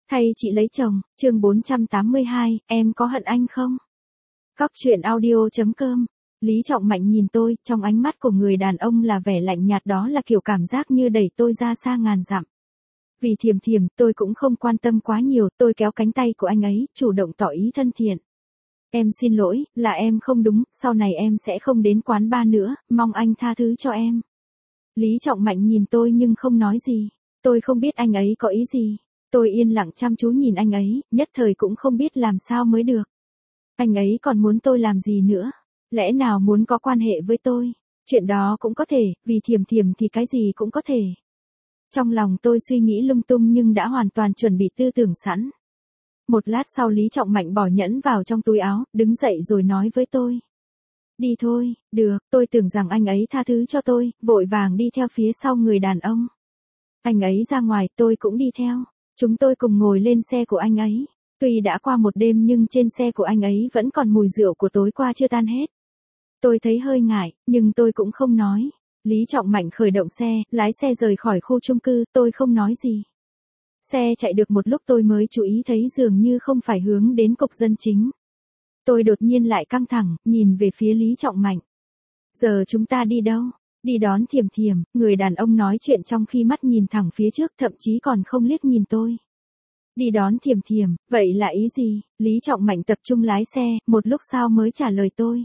Thay chị lấy chồng, chương 482, em có hận anh không? Cóc truyện audio.com. Lý Trọng Mạnh nhìn tôi, trong ánh mắt của người đàn ông là vẻ lạnh nhạt, đó là kiểu cảm giác như đẩy tôi ra xa ngàn dặm. Vì Thiềm Thiềm, tôi cũng không quan tâm quá nhiều, tôi kéo cánh tay của anh ấy, chủ động tỏ ý thân thiện. Em xin lỗi, là em không đúng, sau này em sẽ không đến quán bar nữa, mong anh tha thứ cho em. Lý Trọng Mạnh nhìn tôi nhưng không nói gì. Tôi không biết anh ấy có ý gì. Tôi yên lặng chăm chú nhìn anh ấy, nhất thời cũng không biết làm sao mới được. Anh ấy còn muốn tôi làm gì nữa? Lẽ nào muốn có quan hệ với tôi? Chuyện đó cũng có thể, vì Thiềm Thiềm thì cái gì cũng có thể. Trong lòng tôi suy nghĩ lung tung nhưng đã hoàn toàn chuẩn bị tư tưởng sẵn. Một lát sau Lý Trọng Mạnh bỏ nhẫn vào trong túi áo, đứng dậy rồi nói với tôi. Đi thôi, được, tôi tưởng rằng anh ấy tha thứ cho tôi, vội vàng đi theo phía sau người đàn ông. Anh ấy ra ngoài, tôi cũng đi theo. Chúng tôi cùng ngồi lên xe của anh ấy. Tuy đã qua một đêm nhưng trên xe của anh ấy vẫn còn mùi rượu của tối qua chưa tan hết. Tôi thấy hơi ngại, nhưng tôi cũng không nói. Lý Trọng Mạnh khởi động xe, lái xe rời khỏi khu chung cư, tôi không nói gì. Xe chạy được một lúc tôi mới chú ý thấy dường như không phải hướng đến cục dân chính. Tôi đột nhiên lại căng thẳng, nhìn về phía Lý Trọng Mạnh. Giờ chúng ta đi đâu? Đi đón Thiềm Thiềm, người đàn ông nói chuyện trong khi mắt nhìn thẳng phía trước, thậm chí còn không liếc nhìn tôi. Đi đón Thiềm Thiềm, vậy là ý gì? Lý Trọng Mạnh tập trung lái xe, một lúc sau mới trả lời tôi.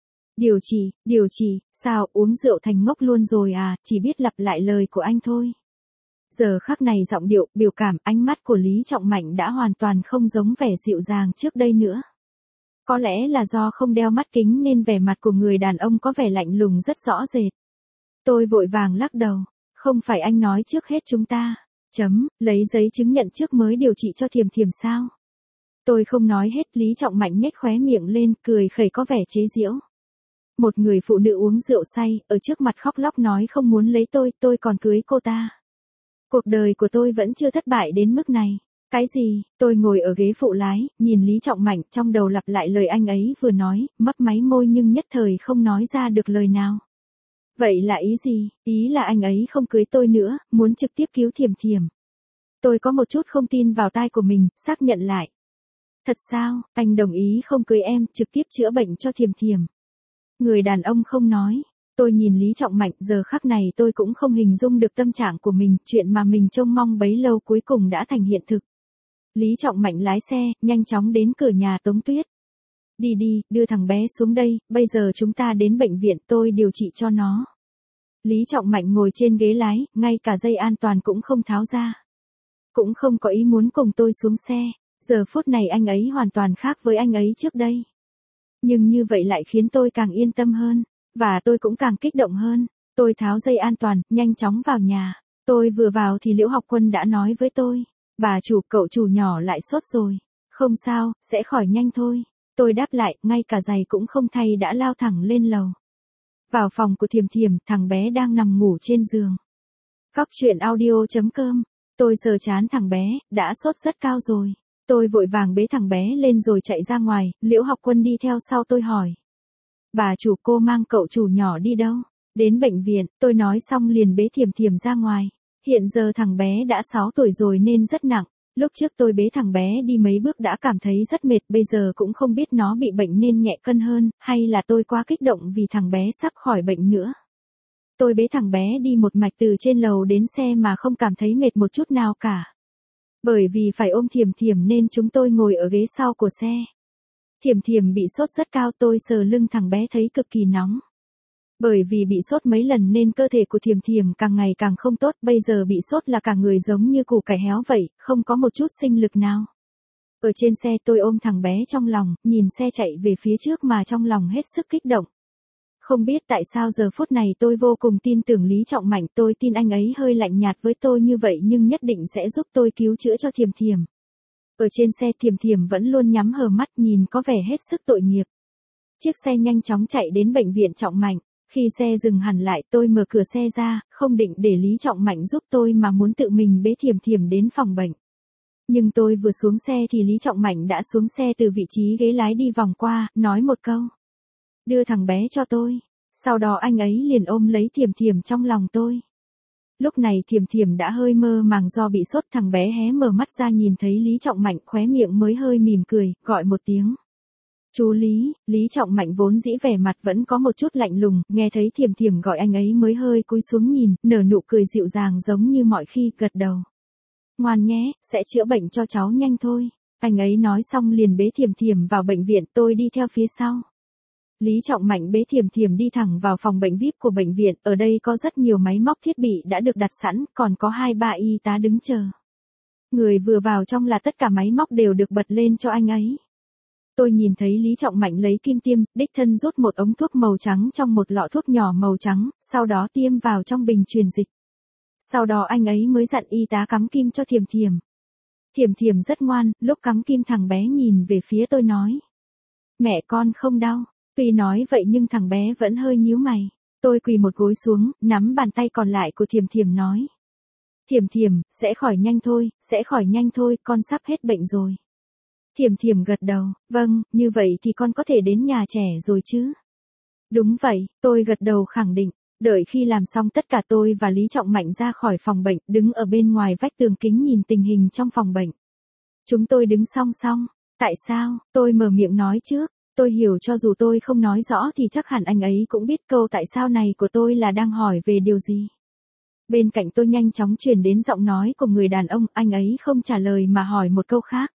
Điều chỉ, sao uống rượu thành ngốc luôn rồi à, chỉ biết lặp lại lời của anh thôi. Giờ khắc này giọng điệu, biểu cảm, ánh mắt của Lý Trọng Mạnh đã hoàn toàn không giống vẻ dịu dàng trước đây nữa. Có lẽ là do không đeo mắt kính nên vẻ mặt của người đàn ông có vẻ lạnh lùng rất rõ rệt. Tôi vội vàng lắc đầu, không phải anh nói trước hết chúng ta, lấy giấy chứng nhận trước mới điều trị cho Thiềm Thiềm sao? Tôi không nói hết, Lý Trọng Mạnh nhếch khóe miệng lên, cười khẩy có vẻ chế giễu. Một người phụ nữ uống rượu say, ở trước mặt khóc lóc nói không muốn lấy tôi còn cưới cô ta. Cuộc đời của tôi vẫn chưa thất bại đến mức này. Cái gì? Tôi ngồi ở ghế phụ lái, nhìn Lý Trọng Mạnh, trong đầu lặp lại lời anh ấy vừa nói, mấp máy môi nhưng nhất thời không nói ra được lời nào. Vậy là ý gì? Ý là anh ấy không cưới tôi nữa, muốn trực tiếp cứu Thiềm Thiềm. Tôi có một chút không tin vào tai của mình, xác nhận lại. Thật sao, anh đồng ý không cưới em, trực tiếp chữa bệnh cho Thiềm Thiềm. Người đàn ông không nói. Tôi nhìn Lý Trọng Mạnh, giờ khắc này tôi cũng không hình dung được tâm trạng của mình, chuyện mà mình trông mong bấy lâu cuối cùng đã thành hiện thực. Lý Trọng Mạnh lái xe, nhanh chóng đến cửa nhà Tống Tuyết. Đi, đưa thằng bé xuống đây, bây giờ chúng ta đến bệnh viện, tôi điều trị cho nó. Lý Trọng Mạnh ngồi trên ghế lái, ngay cả dây an toàn cũng không tháo ra. Cũng không có ý muốn cùng tôi xuống xe, giờ phút này anh ấy hoàn toàn khác với anh ấy trước đây. Nhưng như vậy lại khiến tôi càng yên tâm hơn, và tôi cũng càng kích động hơn. Tôi tháo dây an toàn, nhanh chóng vào nhà. Tôi vừa vào thì Liễu Học Quân đã nói với tôi. Bà chủ, cậu chủ nhỏ lại sốt rồi. Không sao, sẽ khỏi nhanh thôi. Tôi đáp lại, ngay cả giày cũng không thay đã lao thẳng lên lầu. Vào phòng của Thiềm Thiềm, thằng bé đang nằm ngủ trên giường. Cóc truyện audio.com. Tôi sờ trán thằng bé, đã sốt rất cao rồi. Tôi vội vàng bế thằng bé lên rồi chạy ra ngoài, Liễu Học Quân đi theo sau tôi hỏi. Bà chủ, cô mang cậu chủ nhỏ đi đâu? Đến bệnh viện, tôi nói xong liền bế Thiềm Thiềm ra ngoài. Hiện giờ thằng bé đã 6 tuổi rồi nên rất nặng. Lúc trước tôi bế thằng bé đi mấy bước đã cảm thấy rất mệt, bây giờ cũng không biết nó bị bệnh nên nhẹ cân hơn, hay là tôi quá kích động vì thằng bé sắp khỏi bệnh nữa. Tôi bế thằng bé đi một mạch từ trên lầu đến xe mà không cảm thấy mệt một chút nào cả. Bởi vì phải ôm Thiềm Thiềm nên chúng tôi ngồi ở ghế sau của xe. Thiềm Thiềm bị sốt rất cao, tôi sờ lưng thằng bé thấy cực kỳ nóng. Bởi vì bị sốt mấy lần nên cơ thể của Thiềm Thiềm càng ngày càng không tốt, bây giờ bị sốt là cả người giống như củ cải héo vậy, không có một chút sinh lực nào. Ở trên xe tôi ôm thằng bé trong lòng, nhìn xe chạy về phía trước mà trong lòng hết sức kích động. Không biết tại sao giờ phút này tôi vô cùng tin tưởng Lý Trọng Mạnh, tôi tin anh ấy hơi lạnh nhạt với tôi như vậy nhưng nhất định sẽ giúp tôi cứu chữa cho Thiềm Thiềm. Ở trên xe Thiềm Thiềm vẫn luôn nhắm hờ mắt nhìn có vẻ hết sức tội nghiệp. Chiếc xe nhanh chóng chạy đến bệnh viện Trọng Mạnh. Khi xe dừng hẳn lại tôi mở cửa xe ra, không định để Lý Trọng Mạnh giúp tôi mà muốn tự mình bế Thiềm Thiềm đến phòng bệnh. Nhưng tôi vừa xuống xe thì Lý Trọng Mạnh đã xuống xe từ vị trí ghế lái đi vòng qua, nói một câu. Đưa thằng bé cho tôi. Sau đó anh ấy liền ôm lấy Thiềm Thiềm trong lòng tôi. Lúc này Thiểm Thiểm đã hơi mơ màng do bị sốt, thằng bé hé mở mắt ra nhìn thấy Lý Trọng Mạnh, khóe miệng mới hơi mỉm cười, gọi một tiếng. Chú Lý. Lý Trọng Mạnh vốn dĩ vẻ mặt vẫn có một chút lạnh lùng, nghe thấy Thiểm Thiểm gọi anh ấy mới hơi cúi xuống nhìn, nở nụ cười dịu dàng giống như mọi khi, gật đầu. Ngoan nhé, sẽ chữa bệnh cho cháu nhanh thôi. Anh ấy nói xong liền bế Thiểm Thiểm vào bệnh viện, tôi đi theo phía sau. Lý Trọng Mạnh bế Thiểm Thiểm đi thẳng vào phòng bệnh VIP của bệnh viện, ở đây có rất nhiều máy móc thiết bị đã được đặt sẵn, còn có 2-3 y tá đứng chờ. Người vừa vào trong là tất cả máy móc đều được bật lên cho anh ấy. Tôi nhìn thấy Lý Trọng Mạnh lấy kim tiêm, đích thân rút một ống thuốc màu trắng trong một lọ thuốc nhỏ màu trắng, sau đó tiêm vào trong bình truyền dịch. Sau đó anh ấy mới dặn y tá cắm kim cho Thiểm Thiểm. Thiểm Thiểm rất ngoan, lúc cắm kim thằng bé nhìn về phía tôi nói. Mẹ con không đau. Tuy nói vậy nhưng thằng bé vẫn hơi nhíu mày. Tôi quỳ một gối xuống, nắm bàn tay còn lại của Thiểm Thiểm nói. Thiểm Thiểm, sẽ khỏi nhanh thôi, sẽ khỏi nhanh thôi, con sắp hết bệnh rồi. Thiểm Thiểm gật đầu, vâng, như vậy thì con có thể đến nhà trẻ rồi chứ? Đúng vậy, tôi gật đầu khẳng định. Đợi khi làm xong tất cả tôi và Lý Trọng Mạnh ra khỏi phòng bệnh, đứng ở bên ngoài vách tường kính nhìn tình hình trong phòng bệnh. Chúng tôi đứng song song. Tại sao? Tôi mở miệng nói trước. Tôi hiểu cho dù tôi không nói rõ thì chắc hẳn anh ấy cũng biết câu tại sao này của tôi là đang hỏi về điều gì. Bên cạnh tôi nhanh chóng truyền đến giọng nói của người đàn ông, anh ấy không trả lời mà hỏi một câu khác.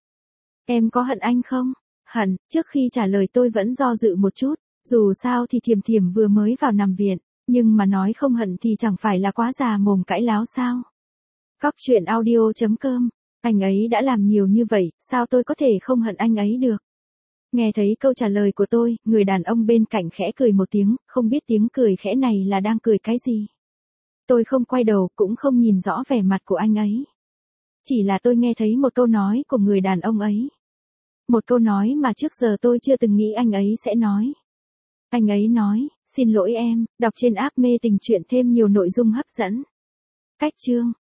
Em có hận anh không? Hận, trước khi trả lời tôi vẫn do dự một chút, dù sao thì Thiểm Thiểm vừa mới vào nằm viện, nhưng mà nói không hận thì chẳng phải là quá già mồm cãi láo sao? Cóc truyện audio.com, anh ấy đã làm nhiều như vậy, sao tôi có thể không hận anh ấy được? Nghe thấy câu trả lời của tôi, người đàn ông bên cạnh khẽ cười một tiếng, không biết tiếng cười khẽ này là đang cười cái gì. Tôi không quay đầu, cũng không nhìn rõ vẻ mặt của anh ấy. Chỉ là tôi nghe thấy một câu nói của người đàn ông ấy. Một câu nói mà trước giờ tôi chưa từng nghĩ anh ấy sẽ nói. Anh ấy nói, xin lỗi em, đọc trên app mê tình truyện thêm nhiều nội dung hấp dẫn. Cách chương.